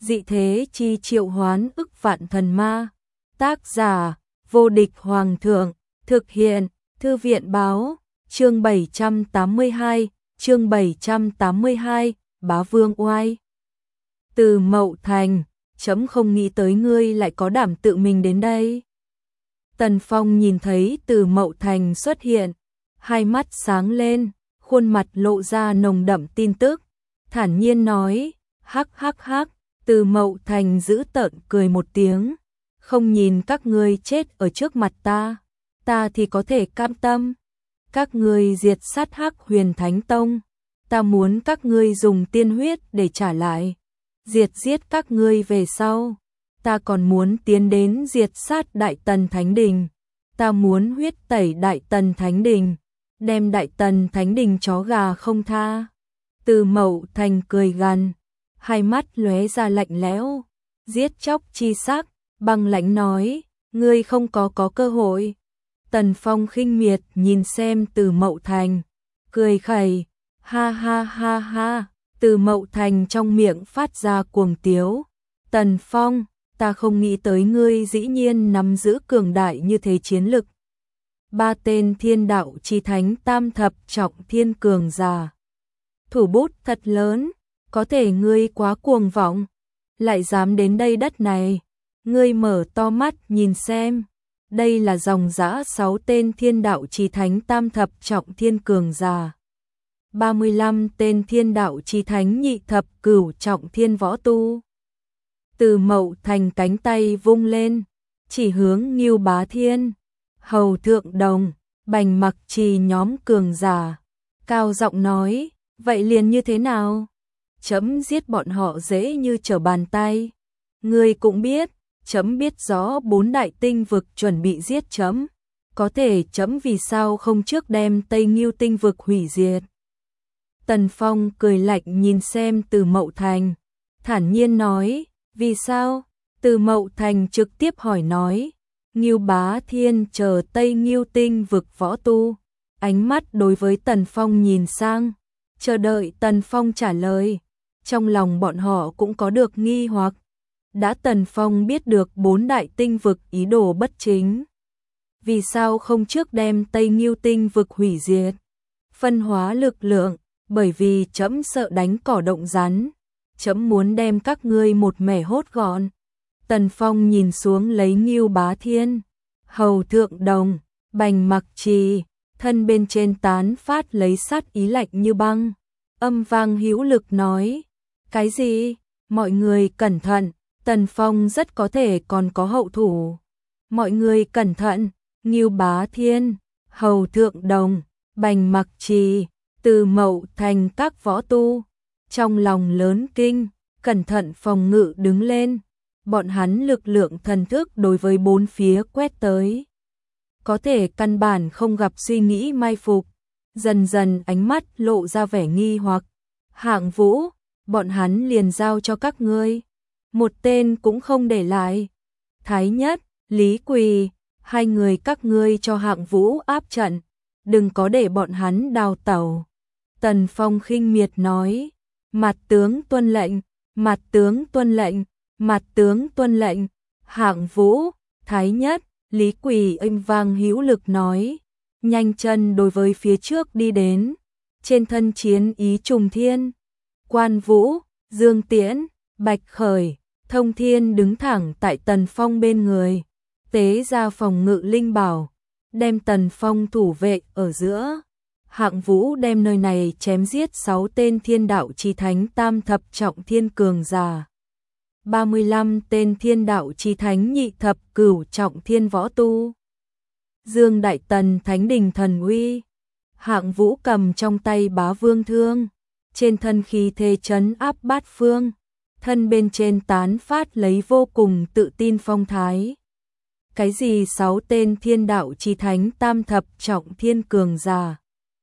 dị thế chi triệu hoán ức vạn thần ma. Tác giả, vô địch hoàng thượng, thực hiện, thư viện báo, chương 782, bá vương oai. Từ Mậu Thành, chấm không nghĩ tới ngươi lại có đảm tự mình đến đây. Tần Phong nhìn thấy Từ Mậu Thành xuất hiện, hai mắt sáng lên, khuôn mặt lộ ra nồng đậm tin tức, thản nhiên nói, hắc hắc hắc. Từ Mậu Thành giữ tợn cười một tiếng, không nhìn các ngươi chết ở trước mặt ta thì có thể cam tâm. Các ngươi diệt sát Hắc Huyền Thánh Tông, ta muốn các ngươi dùng tiên huyết để trả lại. Diệt giết các ngươi về sau, ta còn muốn tiến đến diệt sát Đại Tần Thánh Đình. Ta muốn huyết tẩy Đại Tần Thánh Đình, đem Đại Tần Thánh Đình chó gà không tha. Từ Mậu Thành cười gằn, hai mắt lóe ra lạnh lẽo, giết chóc chi sắc, băng lãnh nói, ngươi không có cơ hội. Tần Phong khinh miệt nhìn xem Từ Mậu Thành, cười khẩy, ha ha ha ha. Từ Mậu Thành trong miệng phát ra cuồng tiếu, Tần Phong, ta không nghĩ tới ngươi dĩ nhiên nắm giữ cường đại như thế chiến lực. 3 tên thiên đạo chi thánh tam thập trọng thiên cường giả, thủ bút thật lớn, có thể ngươi quá cuồng vọng, lại dám đến đây đất này. Ngươi mở to mắt nhìn xem, đây là dòng dã 6 tên thiên đạo chi thánh tam thập trọng thiên cường giả, 35 tên thiên đạo chi thánh nhị thập cửu trọng thiên võ tu. Từ Mậu Thành cánh tay vung lên, chỉ hướng Ngưu Bá Thiên, Hầu Thượng Đồng, Bành Mặc Trì nhóm cường giả, cao giọng nói, vậy liền như thế nào? Chấm giết bọn họ dễ như trở bàn tay. Ngươi cũng biết, chấm biết rõ 4 đại tinh vực chuẩn bị giết chấm, có thể chấm vì sao không trước đem Tây Ngưu tinh vực hủy diệt. Tần Phong cười lạnh nhìn xem Từ Mậu Thành, thản nhiên nói, vì sao? Từ Mậu Thành trực tiếp hỏi nói, Ngưu Bá Thiên chờ Tây Ngưu tinh vực võ tu. Ánh mắt đối với Tần Phong nhìn sang, chờ đợi Tần Phong trả lời. Trong lòng bọn họ cũng có được nghi hoặc, đã Tần Phong biết được 4 đại tinh vực ý đồ bất chính, vì sao không trước đem Tây Ngưu tinh vực hủy diệt, phân hóa lực lượng? Bởi vì chấm sợ đánh cỏ động rắn, chấm muốn đem các ngươi một mẻ hốt gọn. Tần Phong nhìn xuống lấy Ngưu Bá Thiên, Hầu Thượng Đồng, Bành Mặc Trì, thân bên trên tán phát lấy sát ý lạnh như băng, âm vang hữu lực nói, cái gì? Mọi người cẩn thận, Tần Phong rất có thể còn có hậu thủ. Mọi người cẩn thận, Ngưu Bá Thiên, Hầu Thượng Đồng, Bành Mặc Trì, Từ Mậu Thành các võ tu, trong lòng lớn kinh, cẩn thận phòng ngự đứng lên. Bọn hắn lực lượng thần thức đối với 4 phía quét tới, có thể căn bản không gặp suy nghĩ mai phục. Dần dần ánh mắt lộ ra vẻ nghi hoặc, Hạng Vũ, bọn hắn liền giao cho các ngươi, một tên cũng không để lại. Thái Nhất, Lý Quỳ, 2 người các ngươi cho Hạng Vũ áp trận, đừng có để bọn hắn đào tẩu. Tần Phong khinh miệt nói, mặt tướng tuân lệnh, mặt tướng tuân lệnh, mặt tướng tuân lệnh. Hạng Vũ, Thái Nhất, Lý Quỳ âm vang hữu lực nói, nhanh chân đối với phía trước đi đến, trên thân chiến ý trùng thiên. Quan Vũ, Dương Tiễn, Bạch Khởi, Thông Thiên đứng thẳng tại Tần Phong bên người, tế ra phòng ngự linh bảo, đem Tần Phong thủ vệ ở giữa. Hạng Vũ đem nơi này chém giết 6 tên thiên đạo chi thánh tam thập trọng thiên cường giả, 35 tên thiên đạo chi thánh nhị thập cửu trọng thiên võ tu. Dương Đại Tần Thánh Đình thần uy, Hạng Vũ cầm trong tay Bá Vương thương, trên thân khí thế trấn áp bát phương, thân bên trên tán phát lấy vô cùng tự tin phong thái. Cái gì 6 tên thiên đạo chi thánh tam thập trọng thiên cường giả,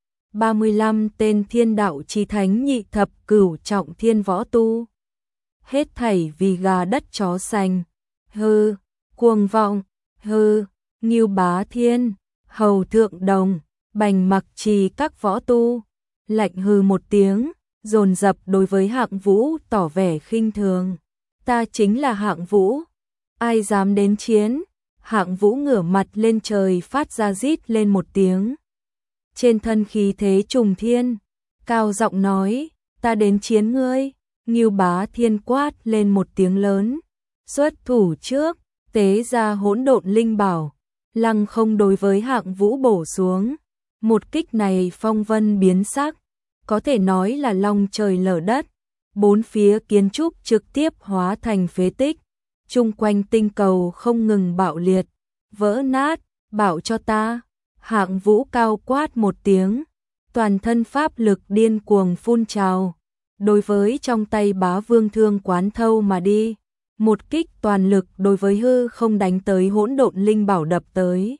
35 tên thiên đạo chi thánh nhị thập cửu trọng thiên võ tu, hết thảy vì gà đất chó sành. Hừ, cuồng vọng, hừ. Ngưu Bá Thiên, Hầu Thượng Đồng, Bành Mặc Trì các võ tu, lạnh hừ một tiếng, dồn dập đối với Hạng Vũ tỏ vẻ khinh thường. Ta chính là Hạng Vũ, ai dám đến chiến? Hạng Vũ ngửa mặt lên trời phát ra rít lên một tiếng. Trên thân khí thế trùng thiên, cao giọng nói, ta đến chiến ngươi. Ngưu Bá Thiên quát lên một tiếng lớn, xuất thủ trước, tế ra hỗn độn linh bảo, lăng không đối với Hạng Vũ bổ xuống. Một kích này phong vân biến sắc, có thể nói là long trời lở đất, bốn phía kiến trúc trực tiếp hóa thành phế tích, chung quanh tinh cầu không ngừng bạo liệt, vỡ nát, bảo cho ta. Hạng Vũ cao quát một tiếng, toàn thân pháp lực điên cuồng phun trào, đối với trong tay Bá Vương thương quán thâu mà đi, một kích toàn lực đối với hư không đánh tới hỗn độn linh bảo đập tới.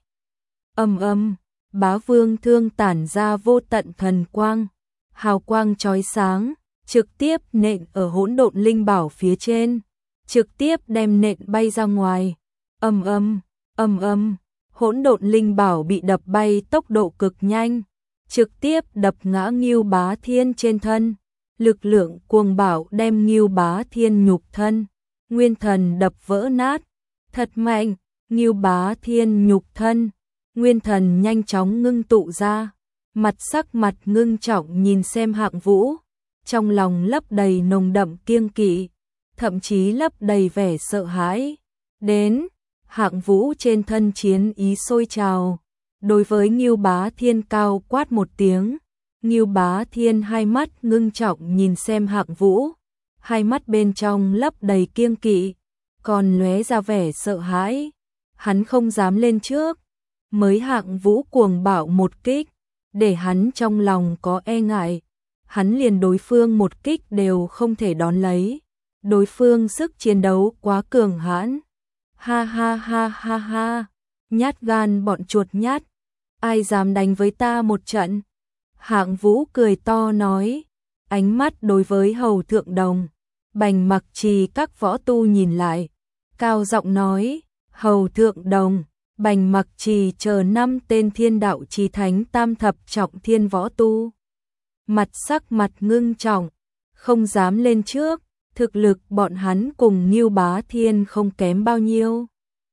Ầm ầm, Bá Vương thương tản ra vô tận thần quang, hào quang chói sáng, trực tiếp nện ở hỗn độn linh bảo phía trên, trực tiếp đem nện bay ra ngoài. Ầm ầm, ầm ầm, hỗn độn linh bảo bị đập bay tốc độ cực nhanh, trực tiếp đập ngã Ngưu Bá Thiên trên thân. Lực lượng cuồng bạo đem Ngưu Bá Thiên nhục thân, nguyên thần đập vỡ nát, thật mạnh. Ngưu Bá Thiên nhục thân, nguyên thần nhanh chóng ngưng tụ ra, sắc mặt ngưng trọng nhìn xem Hạng Vũ, trong lòng lấp đầy nồng đậm kiêng kỵ, thậm chí lấp đầy vẻ sợ hãi. Đến, Hạng Vũ trên thân chiến ý sôi trào, đối với Ngưu Bá Thiên cao quát một tiếng. Ngưu Bá Thiên hai mắt ngưng trọng nhìn xem Hạng Vũ, hai mắt bên trong lấp đầy kiêng kỵ, còn lóe ra vẻ sợ hãi. Hắn không dám lên trước, mới Hạng Vũ cuồng bạo một kích, để hắn trong lòng có e ngại, hắn liền đối phương một kích đều không thể đón lấy, đối phương sức chiến đấu quá cường hãn. Ha ha ha ha ha, nhát gan bọn chuột nhát, ai dám đánh với ta một trận? Hạng Vũ cười to nói, ánh mắt đối với Hầu Thượng Đồng, Bành Mặc Trì các võ tu nhìn lại, cao giọng nói, Hầu Thượng Đồng, Bành Mặc Trì chờ 5 tên thiên đạo chí thánh tam thập trọng thiên võ tu. Sắc mặt ngưng trọng, không dám lên trước, thực lực bọn hắn cùng Ngưu Bá Thiên không kém bao nhiêu.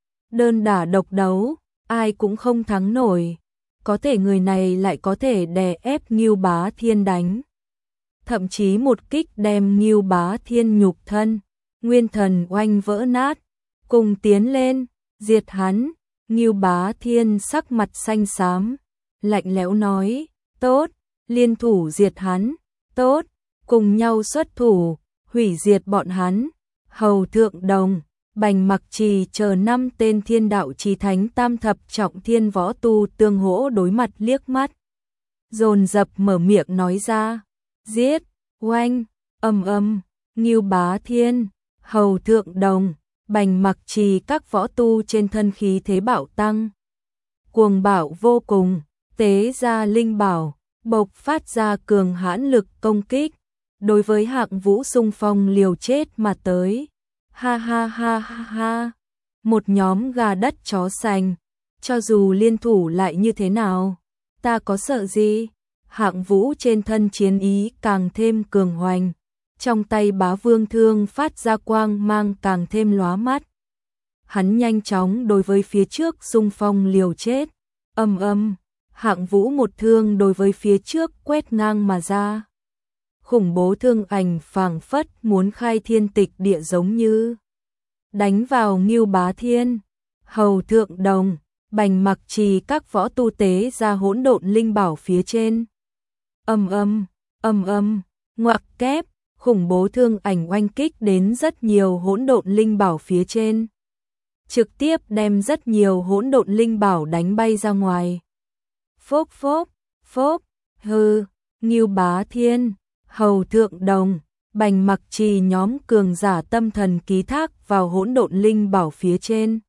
Đơn đả độc đấu, ai cũng không thắng nổi. Có thể người này lại có thể đè ép Ngưu Bá Thiên đánh. Thậm chí một kích đem Ngưu Bá Thiên nhục thân, nguyên thần oanh vỡ nát, cùng tiến lên, diệt hắn. Ngưu Bá Thiên sắc mặt xanh xám, lạnh lẽo nói, tốt, liên thủ diệt hắn, tốt, cùng nhau xuất thủ, hủy diệt bọn hắn. Hầu Thượng Đồng, Bành Mặc Trì chờ 5 tên thiên đạo chí thánh tam thập trọng thiên võ tu tương hỗ đối mặt liếc mắt, dồn dập mở miệng nói ra, giết, oanh, ầm ầm. Ngưu Bá Thiên, Hầu Thượng Đồng, Bành Mặc Trì các võ tu trên thân khí thế bạo tăng, cuồng bạo vô cùng, tế ra linh bảo, bộc phát ra cường hãn lực công kích, đối với Hạng Vũ xung phong liều chết mà tới. Ha ha ha ha ha, một nhóm gà đất chó sành, cho dù liên thủ lại như thế nào, ta có sợ gì? Hạng Vũ trên thân chiến ý càng thêm cường hoành, trong tay Bá Vương thương phát ra quang mang càng thêm lóa mắt. Hắn nhanh chóng đối với phía trước xung phong liều chết, ầm ầm, Hạng Vũ một thương đối với phía trước quét ngang mà ra. Khủng bố thương ảnh phảng phất muốn khai thiên tịch địa giống như đánh vào Ngưu Bá Thiên. Hầu Thượng Đồng, Bành Mặc Trì các võ tu tế ra hỗn độn linh bảo phía trên. Ầm ầm, ầm ầm, ngoặc kép, khủng bố thương ảnh oanh kích đến rất nhiều hỗn độn linh bảo phía trên, trực tiếp đem rất nhiều hỗn độn linh bảo đánh bay ra ngoài. Phốc phốc, phốc, hừ, Ngưu Bá Thiên, Hầu Thượng Đồng, Bành Mặc Trì nhóm cường giả tâm thần ký thác vào hỗn độn linh bảo phía trên.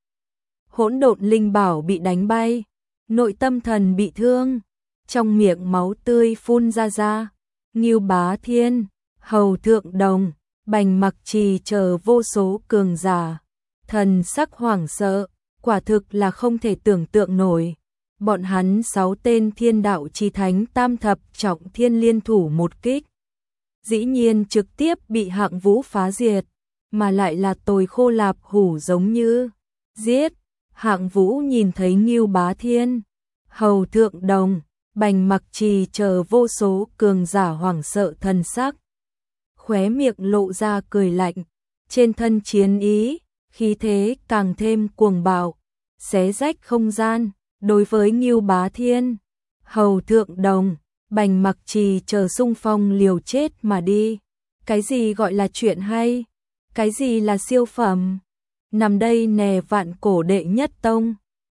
Hỗn độn linh bảo bị đánh bay, nội tâm thần bị thương, trong miệng máu tươi phun ra. Ngưu Bá Thiên, Hầu Thượng Đồng, Bành Mặc Trì chờ vô số cường giả, thần sắc hoảng sợ, quả thực là không thể tưởng tượng nổi. Bọn hắn 6 tên thiên đạo chí thánh tam thập trọng thiên liên thủ một kích, dĩ nhiên trực tiếp bị Hạng Vũ phá diệt. mà lại là tồi khô lạp hủ giống như giết. Hạng Vũ nhìn thấy Ngưu Bá Thiên, Hầu Thượng Đồng, Bành Mặc Trì chờ vô số cường giả hoảng sợ thần sắc, khóe miệng lộ ra cười lạnh, trên thân chiến ý, khí thế càng thêm cuồng bạo, xé rách không gian. Đối với Ngưu Bá Thiên, Hầu Thượng Đồng, Bành Mặc Trì chờ xung phong liều chết mà đi. Cái gì gọi là chuyện hay? Cái gì là siêu phẩm? Nằm đây nè vạn cổ đệ nhất tông.